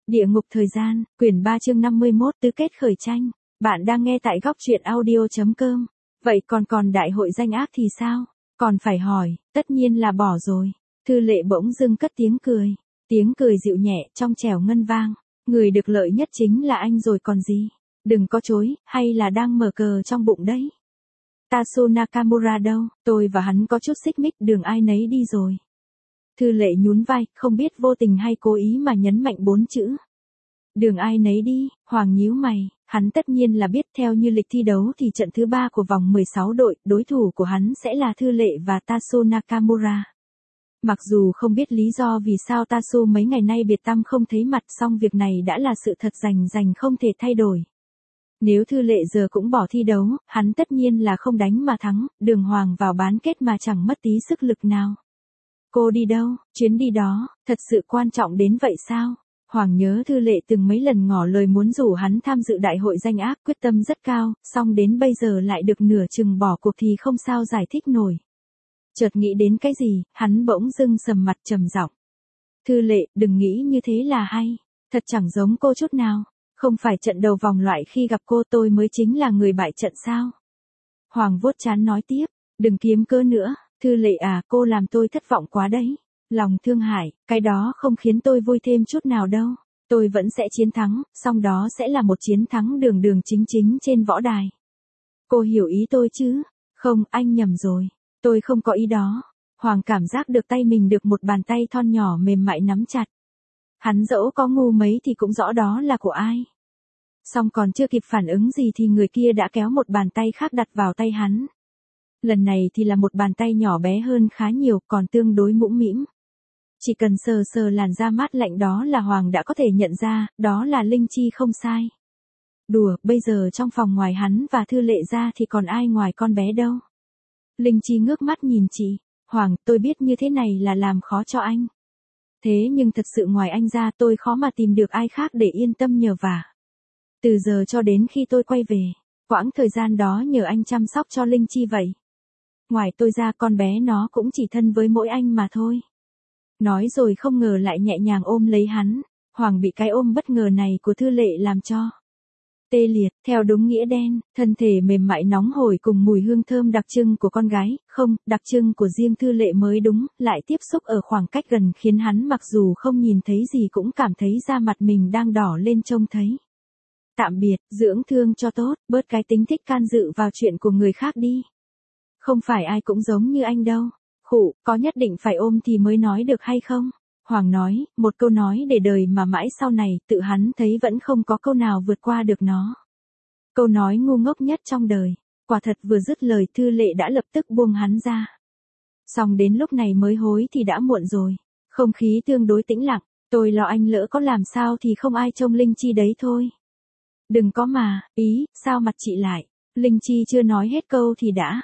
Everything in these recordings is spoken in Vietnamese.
Địa ngục thời gian, quyển 3 chương 51 tứ kết khởi tranh. Bạn đang nghe tại góc truyện audio.com. Vậy còn đại hội danh ác thì sao? Còn phải hỏi, tất nhiên là bỏ rồi. Thư Lệ bỗng dưng cất tiếng cười. Tiếng cười dịu nhẹ, trong trẻo ngân vang. Người được lợi nhất chính là anh rồi còn gì. Đừng có chối, hay là đang mở cờ trong bụng đấy. Tatsuo Nakamura đâu, tôi và hắn có chút xích mích, đường ai nấy đi rồi. Thư Lệ nhún vai, không biết vô tình hay cố ý mà nhấn mạnh 4 chữ. Đường ai nấy đi. Hoàng nhíu mày, hắn tất nhiên là biết theo như lịch thi đấu thì trận thứ 3 của vòng 16 đội, đối thủ của hắn sẽ là Thư Lệ và Tatsuo Nakamura. Mặc dù không biết lý do vì sao Tatsuo mấy ngày nay biệt tăm không thấy mặt, song việc này đã là sự thật rành không thể thay đổi. Nếu Thư Lệ giờ cũng bỏ thi đấu, hắn tất nhiên là không đánh mà thắng, đường hoàng vào bán kết mà chẳng mất tí sức lực nào. Cô đi đâu, chuyến đi đó, thật sự quan trọng đến vậy sao? Hoàng nhớ Thư Lệ từng mấy lần ngỏ lời muốn rủ hắn tham dự đại hội danh ác, quyết tâm rất cao, song đến bây giờ lại được nửa chừng bỏ cuộc thì không sao giải thích nổi. Chợt nghĩ đến cái gì, hắn bỗng dưng sầm mặt trầm giọng. Thư Lệ, đừng nghĩ như thế là hay, thật chẳng giống cô chút nào, không phải trận đầu vòng loại khi gặp cô tôi mới chính là người bại trận sao? Hoàng vuốt trán nói tiếp, đừng kiếm cớ nữa. Thư Lệ à, cô làm tôi thất vọng quá đấy. Lòng thương hại, cái đó không khiến tôi vui thêm chút nào đâu. Tôi vẫn sẽ chiến thắng, song đó sẽ là một chiến thắng đường chính trên võ đài. Cô hiểu ý tôi chứ? Không, anh nhầm rồi. Tôi không có ý đó. Hoàng cảm giác được tay mình được một bàn tay thon nhỏ mềm mại nắm chặt. Hắn dẫu có ngu mấy thì cũng rõ đó là của ai. Song còn chưa kịp phản ứng gì thì người kia đã kéo một bàn tay khác đặt vào tay hắn. Lần này thì là một bàn tay nhỏ bé hơn khá nhiều, còn tương đối mũm mĩm. Chỉ cần sờ làn da mát lạnh đó là Hoàng đã có thể nhận ra, đó là Linh Chi không sai. Đùa, bây giờ trong phòng ngoài hắn và Thư Lệ ra thì còn ai ngoài con bé đâu. Linh Chi ngước mắt nhìn chị. Hoàng, tôi biết như thế này là làm khó cho anh. Thế nhưng thật sự ngoài anh ra tôi khó mà tìm được ai khác để yên tâm nhờ vả. Từ giờ cho đến khi tôi quay về, quãng thời gian đó nhờ anh chăm sóc cho Linh Chi vậy. Ngoài tôi ra con bé nó cũng chỉ thân với mỗi anh mà thôi. Nói rồi không ngờ lại nhẹ nhàng ôm lấy hắn. Hoàng bị cái ôm bất ngờ này của Thư Lệ làm cho tê liệt, theo đúng nghĩa đen, thân thể mềm mại nóng hổi cùng mùi hương thơm đặc trưng của con gái, không, đặc trưng của riêng Thư Lệ mới đúng, lại tiếp xúc ở khoảng cách gần khiến hắn mặc dù không nhìn thấy gì cũng cảm thấy da mặt mình đang đỏ lên trông thấy. Tạm biệt, dưỡng thương cho tốt, bớt cái tính thích can dự vào chuyện của người khác đi. Không phải ai cũng giống như anh đâu. Khụ, có nhất định phải ôm thì mới nói được hay không? Hoàng nói, một câu nói để đời mà mãi sau này, tự hắn thấy vẫn không có câu nào vượt qua được nó. Câu nói ngu ngốc nhất trong đời. Quả thật vừa dứt lời Thư Lệ đã lập tức buông hắn ra. Xong đến lúc này mới hối thì đã muộn rồi. Không khí tương đối tĩnh lặng, tôi lo anh lỡ có làm sao thì không ai trông Linh Chi đấy thôi. Đừng có mà, sao mặt chị lại? Linh Chi chưa nói hết câu thì đã.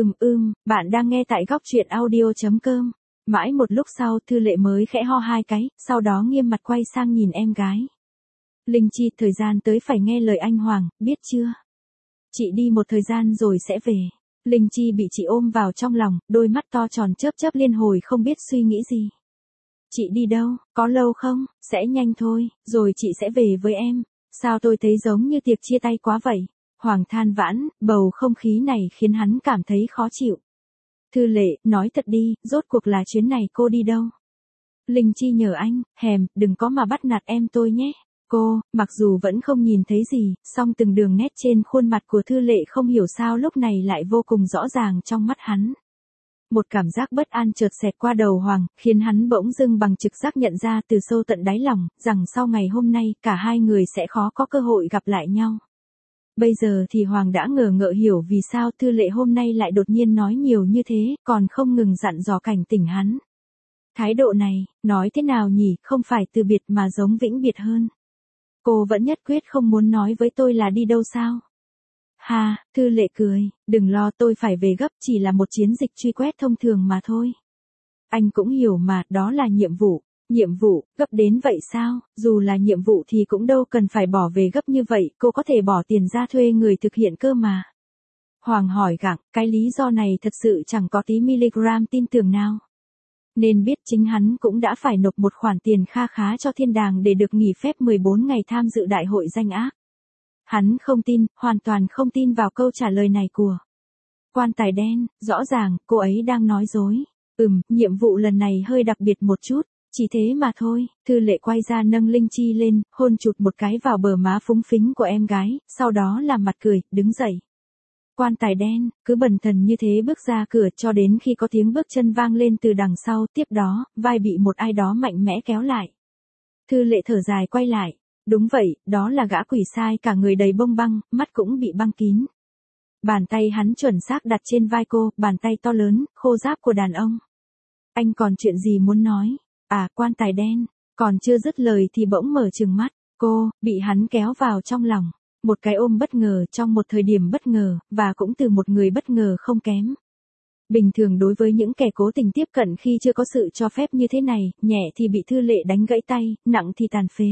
Bạn đang nghe tại góc truyện audio.com. Mãi một lúc sau Thư Lệ mới khẽ ho hai cái, sau đó nghiêm mặt quay sang nhìn em gái. Linh Chi, thời gian tới phải nghe lời anh Hoàng, biết chưa? Chị đi một thời gian rồi sẽ về. Linh Chi bị chị ôm vào trong lòng, đôi mắt to tròn chớp liên hồi không biết suy nghĩ gì. Chị đi đâu, có lâu không? Sẽ nhanh thôi, rồi chị sẽ về với em. Sao tôi thấy giống như tiệc chia tay quá vậy? Hoàng than vãn, bầu không khí này khiến hắn cảm thấy khó chịu. Thư Lệ, nói thật đi, rốt cuộc là chuyến này cô đi đâu? Linh Chi nhờ anh, đừng có mà bắt nạt em tôi nhé. Cô, mặc dù vẫn không nhìn thấy gì, song từng đường nét trên khuôn mặt của Thư Lệ không hiểu sao lúc này lại vô cùng rõ ràng trong mắt hắn. Một cảm giác bất an chợt xẹt qua đầu Hoàng, khiến hắn bỗng dưng bằng trực giác nhận ra từ sâu tận đáy lòng, rằng sau ngày hôm nay cả hai người sẽ khó có cơ hội gặp lại nhau. Bây giờ thì Hoàng đã ngờ ngợ hiểu vì sao Thư Lệ hôm nay lại đột nhiên nói nhiều như thế, còn không ngừng dặn dò cảnh tỉnh hắn. Thái độ này, nói thế nào nhỉ, không phải từ biệt mà giống vĩnh biệt hơn. Cô vẫn nhất quyết không muốn nói với tôi là đi đâu sao? Ha, Thư Lệ cười, đừng lo, tôi phải về gấp, chỉ là một chiến dịch truy quét thông thường mà thôi. Anh cũng hiểu mà, đó là nhiệm vụ. Nhiệm vụ, gấp đến vậy sao? Dù là nhiệm vụ thì cũng đâu cần phải bỏ về gấp như vậy, cô có thể bỏ tiền ra thuê người thực hiện cơ mà. Hoàng hỏi gặng, cái lý do này thật sự chẳng có tí miligram tin tưởng nào. Nên biết chính hắn cũng đã phải nộp một khoản tiền kha khá cho thiên đàng để được nghỉ phép 14 ngày tham dự đại hội danh ác. Hắn không tin, hoàn toàn không tin vào câu trả lời này của quan tài đen, rõ ràng, cô ấy đang nói dối. Nhiệm vụ lần này hơi đặc biệt một chút, chỉ thế mà thôi. Thư Lệ quay ra nâng Linh Chi lên, hôn chụt một cái vào bờ má phúng phính của em gái, sau đó làm mặt cười, đứng dậy. Quan tài đen, cứ bần thần như thế bước ra cửa cho đến khi có tiếng bước chân vang lên từ đằng sau, tiếp đó, vai bị một ai đó mạnh mẽ kéo lại. Thư Lệ thở dài quay lại. Đúng vậy, đó là gã quỷ sai cả người đầy bông băng, mắt cũng bị băng kín. Bàn tay hắn chuẩn xác đặt trên vai cô, bàn tay to lớn, khô ráp của đàn ông. Anh còn chuyện gì muốn nói? À, quan tài đen, còn chưa dứt lời thì bỗng mở trừng mắt. Cô, bị hắn kéo vào trong lòng. Một cái ôm bất ngờ trong một thời điểm bất ngờ, và cũng từ một người bất ngờ không kém. Bình thường đối với những kẻ cố tình tiếp cận khi chưa có sự cho phép như thế này, nhẹ thì bị Thư Lệ đánh gãy tay, nặng thì tàn phế.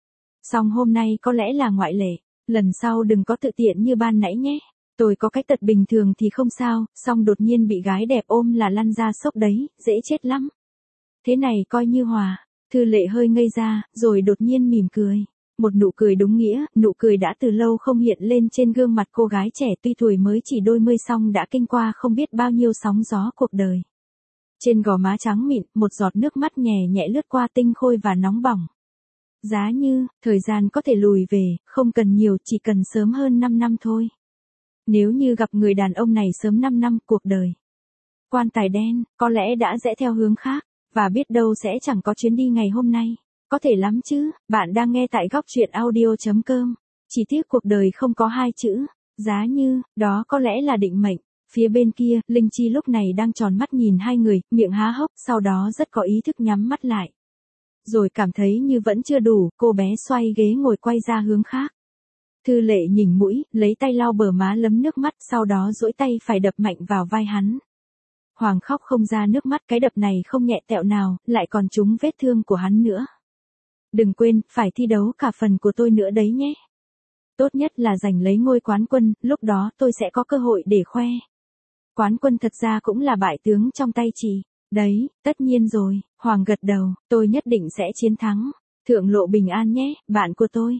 Song hôm nay có lẽ là ngoại lệ, lần sau đừng có tự tiện như ban nãy nhé. Tôi có cái tật bình thường thì không sao, song đột nhiên bị gái đẹp ôm là lăn ra sốc đấy, dễ chết lắm. Thế này coi như hòa. Thư Lệ hơi ngây ra, rồi đột nhiên mỉm cười. Một nụ cười đúng nghĩa, nụ cười đã từ lâu không hiện lên trên gương mặt cô gái trẻ tuy tuổi mới chỉ đôi mươi song đã kinh qua không biết bao nhiêu sóng gió cuộc đời. Trên gò má trắng mịn, một giọt nước mắt nhẹ nhẹ lướt qua tinh khôi và nóng bỏng. Giá như, thời gian có thể lùi về, không cần nhiều, chỉ cần sớm hơn 5 năm thôi. Nếu như gặp người đàn ông này sớm 5 năm, cuộc đời quan tài đen, có lẽ đã rẽ theo hướng khác, và biết đâu sẽ chẳng có chuyến đi ngày hôm nay. Có thể lắm chứ, bạn đang nghe tại góc truyện audio.com. Chỉ tiếc cuộc đời không có hai chữ, giá như, đó có lẽ là định mệnh. Phía bên kia, Linh Chi lúc này đang tròn mắt nhìn hai người, miệng há hốc, sau đó rất có ý thức nhắm mắt lại. Rồi cảm thấy như vẫn chưa đủ, cô bé xoay ghế ngồi quay ra hướng khác. Thư Lệ nhỉnh mũi, lấy tay lau bờ má lấm nước mắt, sau đó duỗi tay phải đập mạnh vào vai hắn. Hoàng khóc không ra nước mắt, cái đập này không nhẹ tẹo nào, lại còn trúng vết thương của hắn nữa. Đừng quên, phải thi đấu cả phần của tôi nữa đấy nhé. Tốt nhất là giành lấy ngôi quán quân, lúc đó tôi sẽ có cơ hội để khoe. Quán quân thật ra cũng là bại tướng trong tay chị. Đấy, tất nhiên rồi, Hoàng gật đầu, tôi nhất định sẽ chiến thắng. Thượng lộ bình an nhé, bạn của tôi.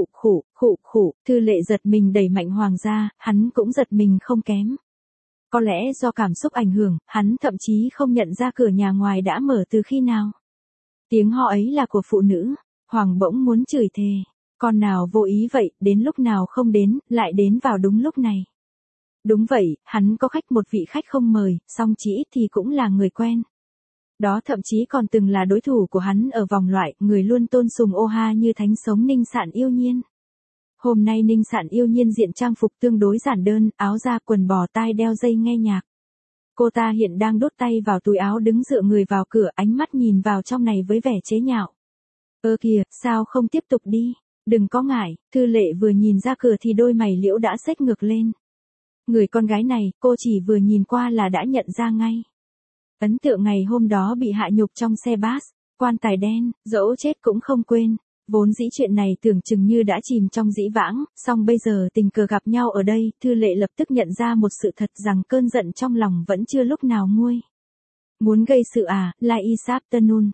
Khụ, Thư Lệ giật mình đẩy mạnh Hoàng ra, hắn cũng giật mình không kém. Có lẽ do cảm xúc ảnh hưởng, hắn thậm chí không nhận ra cửa nhà ngoài đã mở từ khi nào. Tiếng ho ấy là của phụ nữ. Hoàng bỗng muốn chửi thề. Con nào vô ý vậy, đến lúc nào không đến, lại đến vào đúng lúc này. Đúng vậy, hắn có khách, một vị khách không mời, song chỉ ít thì cũng là người quen. Đó thậm chí còn từng là đối thủ của hắn ở vòng loại, người luôn tôn sùng ô ha như thánh sống Ninh Sạn Yêu Nhiên. Hôm nay Ninh Sạn Yêu Nhiên diện trang phục tương đối giản đơn, áo da quần bò tai đeo dây nghe nhạc. Cô ta hiện đang đút tay vào túi áo đứng dựa người vào cửa, ánh mắt nhìn vào trong này với vẻ chế nhạo. Ơ kìa, sao không tiếp tục đi? Đừng có ngại. Thư Lệ vừa nhìn ra cửa thì đôi mày liễu đã xếch ngược lên. Người con gái này, cô chỉ vừa nhìn qua là đã nhận ra ngay. Ấn tượng ngày hôm đó bị hạ nhục trong xe bus, quan tài đen, dẫu chết cũng không quên. Vốn dĩ chuyện này tưởng chừng như đã chìm trong dĩ vãng, song bây giờ tình cờ gặp nhau ở đây, Thư Lệ lập tức nhận ra một sự thật rằng cơn giận trong lòng vẫn chưa lúc nào nguôi. Muốn gây sự à, like is afternoon.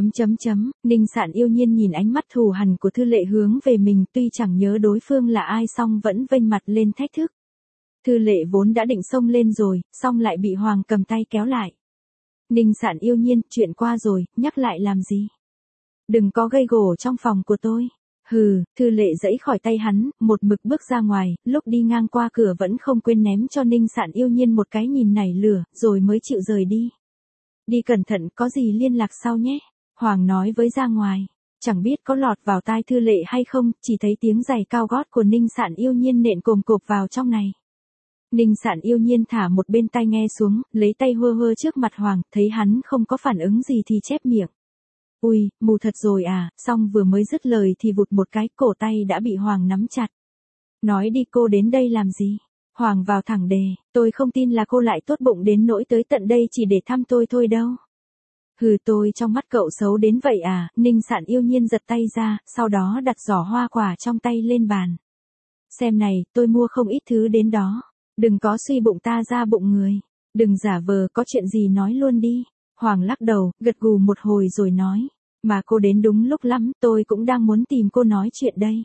Ninh Sạn Yêu Nhiên nhìn ánh mắt thù hằn của Thư Lệ hướng về mình, tuy chẳng nhớ đối phương là ai song vẫn vênh mặt lên thách thức. Thư Lệ vốn đã định xông lên rồi, song lại bị Hoàng cầm tay kéo lại. Ninh Sạn Yêu Nhiên, chuyện qua rồi, nhắc lại làm gì? Đừng có gây gổ trong phòng của tôi. Hừ, Thư Lệ giãy khỏi tay hắn, một mực bước ra ngoài, lúc đi ngang qua cửa vẫn không quên ném cho Ninh Sạn Yêu Nhiên một cái nhìn nảy lửa, rồi mới chịu rời đi. Đi cẩn thận, có gì liên lạc sau nhé. Hoàng nói với ra ngoài. Chẳng biết có lọt vào tai Thư Lệ hay không, chỉ thấy tiếng giày cao gót của Ninh Sạn Yêu Nhiên nện cồm cộp vào trong này. Ninh Sạn Yêu Nhiên thả một bên tai nghe xuống, lấy tay hơ hơ trước mặt Hoàng, thấy hắn không có phản ứng gì thì chép miệng. Ui, mù thật rồi à, xong vừa mới dứt lời thì vụt một cái, cổ tay đã bị Hoàng nắm chặt. Nói đi, cô đến đây làm gì? Hoàng vào thẳng đề, tôi không tin là cô lại tốt bụng đến nỗi tới tận đây chỉ để thăm tôi thôi đâu. Hừ, tôi trong mắt cậu xấu đến vậy à? Ninh Sạn Yêu Nhiên giật tay ra, sau đó đặt giỏ hoa quả trong tay lên bàn. Xem này, tôi mua không ít thứ đến đó. Đừng có suy bụng ta ra bụng người. Đừng giả vờ, có chuyện gì nói luôn đi. Hoàng lắc đầu, gật gù một hồi rồi nói. Mà cô đến đúng lúc lắm, tôi cũng đang muốn tìm cô nói chuyện đây.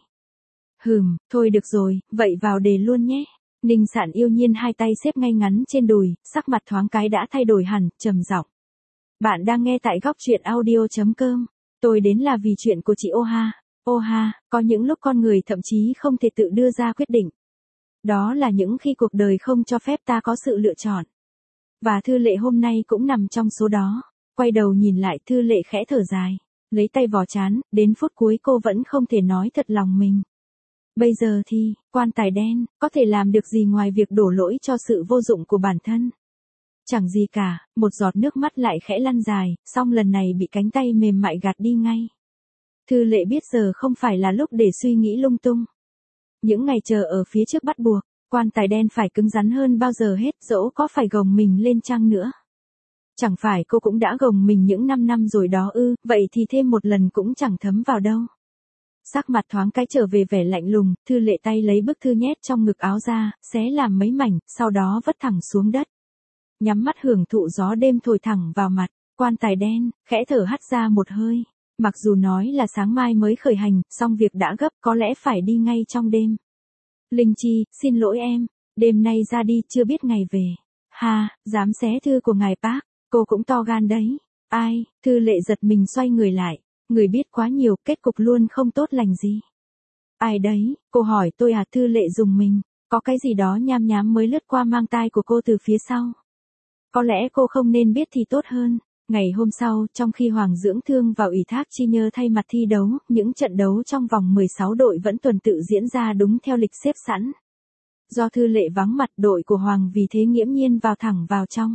Thôi được rồi, vậy vào đề luôn nhé. Ninh Sạn Yêu Nhiên hai tay xếp ngay ngắn trên đùi, sắc mặt thoáng cái đã thay đổi hẳn, trầm giọng. Bạn đang nghe tại góc truyện audio.com. Tôi đến là vì chuyện của chị Ô Ha. Ô Ha, có những lúc con người thậm chí không thể tự đưa ra quyết định. Đó là những khi cuộc đời không cho phép ta có sự lựa chọn. Và Thư Lệ hôm nay cũng nằm trong số đó. Quay đầu nhìn lại, Thư Lệ khẽ thở dài, lấy tay vò trán, đến phút cuối cô vẫn không thể nói thật lòng mình. Bây giờ thì, quan tài đen, có thể làm được gì ngoài việc đổ lỗi cho sự vô dụng của bản thân? Chẳng gì cả, một giọt nước mắt lại khẽ lăn dài, song lần này bị cánh tay mềm mại gạt đi ngay. Thư Lệ biết giờ không phải là lúc để suy nghĩ lung tung. Những ngày chờ ở phía trước bắt buộc, quan tài đen phải cứng rắn hơn bao giờ hết, dẫu có phải gồng mình lên chăng nữa. Chẳng phải cô cũng đã gồng mình những 5 năm rồi đó ư, vậy thì thêm một lần cũng chẳng thấm vào đâu. Sắc mặt thoáng cái trở về vẻ lạnh lùng, Thư Lệ tay lấy bức thư nhét trong ngực áo ra, xé làm mấy mảnh, sau đó vất thẳng xuống đất. Nhắm mắt hưởng thụ gió đêm thổi thẳng vào mặt, quan tài đen, khẽ thở hắt ra một hơi. Mặc dù nói là sáng mai mới khởi hành, song việc đã gấp có lẽ phải đi ngay trong đêm. Linh Chi, xin lỗi em, đêm nay ra đi chưa biết ngày về. Ha, dám xé thư của ngài Park, cô cũng to gan đấy. Ai, Thư Lệ giật mình xoay người lại, người biết quá nhiều, kết cục luôn không tốt lành gì. Ai đấy, cô hỏi tôi à? Thư Lệ dùng mình, có cái gì đó nham nhám mới lướt qua mang tai của cô từ phía sau. Có lẽ cô không nên biết thì tốt hơn. Ngày hôm sau, trong khi Hoàng dưỡng thương vào ủy thác Chi Nhơ thay mặt thi đấu, những trận đấu trong vòng 16 đội vẫn tuần tự diễn ra đúng theo lịch xếp sẵn. Do Thư Lệ vắng mặt, đội của Hoàng vì thế nghiễm nhiên vào thẳng vào trong.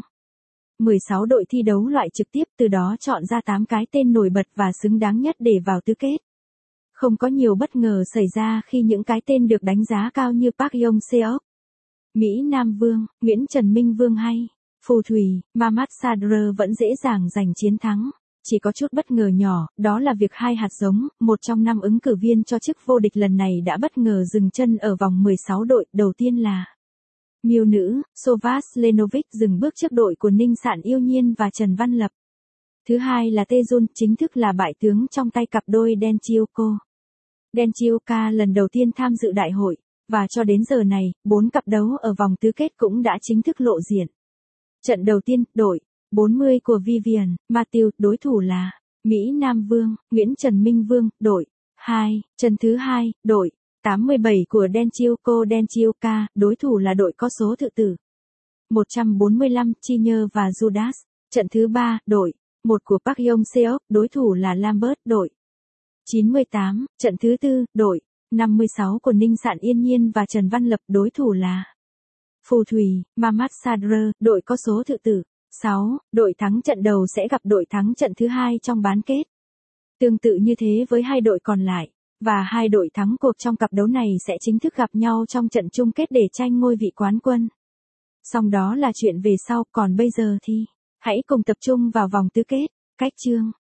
16 đội thi đấu loại trực tiếp, từ đó chọn ra 8 cái tên nổi bật và xứng đáng nhất để vào tứ kết. Không có nhiều bất ngờ xảy ra khi những cái tên được đánh giá cao như Park Yong Seok, Mỹ Nam Vương, Nguyễn Trần Minh Vương hay Phù Thủy, Mamad Sadr vẫn dễ dàng giành chiến thắng. Chỉ có chút bất ngờ nhỏ, đó là việc hai hạt giống, một trong 5 ứng cử viên cho chức vô địch lần này đã bất ngờ dừng chân ở vòng 16 đội. Đầu tiên là Miêu nữ, Sovas Lenovic dừng bước trước đội của Ninh Sạn Yêu Nhiên và Trần Văn Lập. Thứ hai là Taejun, chính thức là bại tướng trong tay cặp đôi Den Chioko. Den Chioka lần đầu tiên tham dự đại hội, và cho đến giờ này, 4 cặp đấu ở vòng tứ kết cũng đã chính thức lộ diện. Trận đầu tiên, đội 40 của Vivian Matthew, đối thủ là Mỹ Nam Vương, Nguyễn Trần Minh Vương, đội 2, trận thứ hai, đội 87 của Den Chioka, đối thủ là đội có số tự tử 145, Chi Nhơ và Judas. Trận thứ ba, đội 1 của Park Yong Seok, đối thủ là Lambert, đội 98. Trận thứ tư, đội 56 của Ninh Sạn Yên Nhiên và Trần Văn Lập, đối thủ là Phù Thủy, Mamad Sadr, đội có số tự tử 6. Đội thắng trận đầu sẽ gặp đội thắng trận thứ hai trong bán kết. Tương tự như thế với hai đội còn lại, và hai đội thắng cuộc trong cặp đấu này sẽ chính thức gặp nhau trong trận chung kết để tranh ngôi vị quán quân. Song đó là chuyện về sau, còn bây giờ thì hãy cùng tập trung vào vòng tứ kết. Cách chương